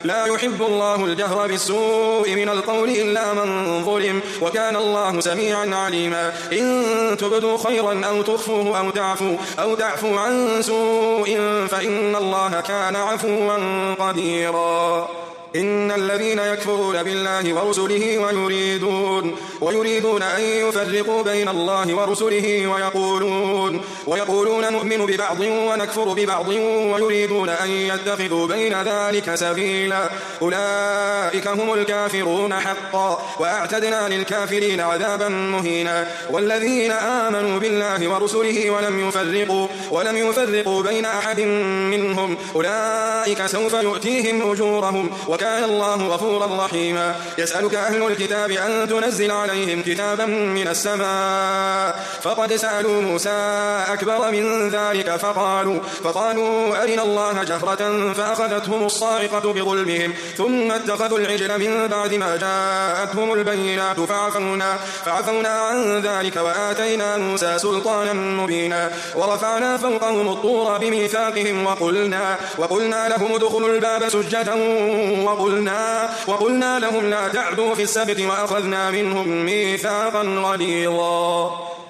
لا يحب الله الجهر بالسوء من القول إلا من ظلم، وكان الله سميعا عليما. إن تبدوا خيرا أو تخفوه أو تعفوا عن سوء فإن الله كان عفوا قديرا. إن الذين يكفرون بالله ورسله ويريدون أن يفرقوا بين الله ورسله ويقولون نؤمن ببعض ونكفر ببعض ويريدون أن يتخذوا بين ذلك سبيلا، أولئك هم الكافرون حقا، وأعتدنا للكافرين عذابا مهينا. والذين آمنوا بالله ورسله ولم يفرقوا بين أحد منهم أولئك سوف يؤتيهم أجورهم، وكان الله غفورا رحيما. يسألك أهل الكتاب أن تنزل عليهم كتابا من السماء، فقد سألوا موسى أكبر من ذلك فقالوا أرنا الله جهرة فأخذتهم الصاعقة بظلمهم ثم اتخذوا العجل من بعد ما جاءتهم البينات فعفونا عن ذلك وآتينا موسى سلطانا مبينا. ورفعنا فوقهم الطور بميثاقهم وقلنا لهم ادخلوا الباب سجدا وقلنا لهم لا تعدوا في السبت وأخذنا منهم ميثاقا غليظا.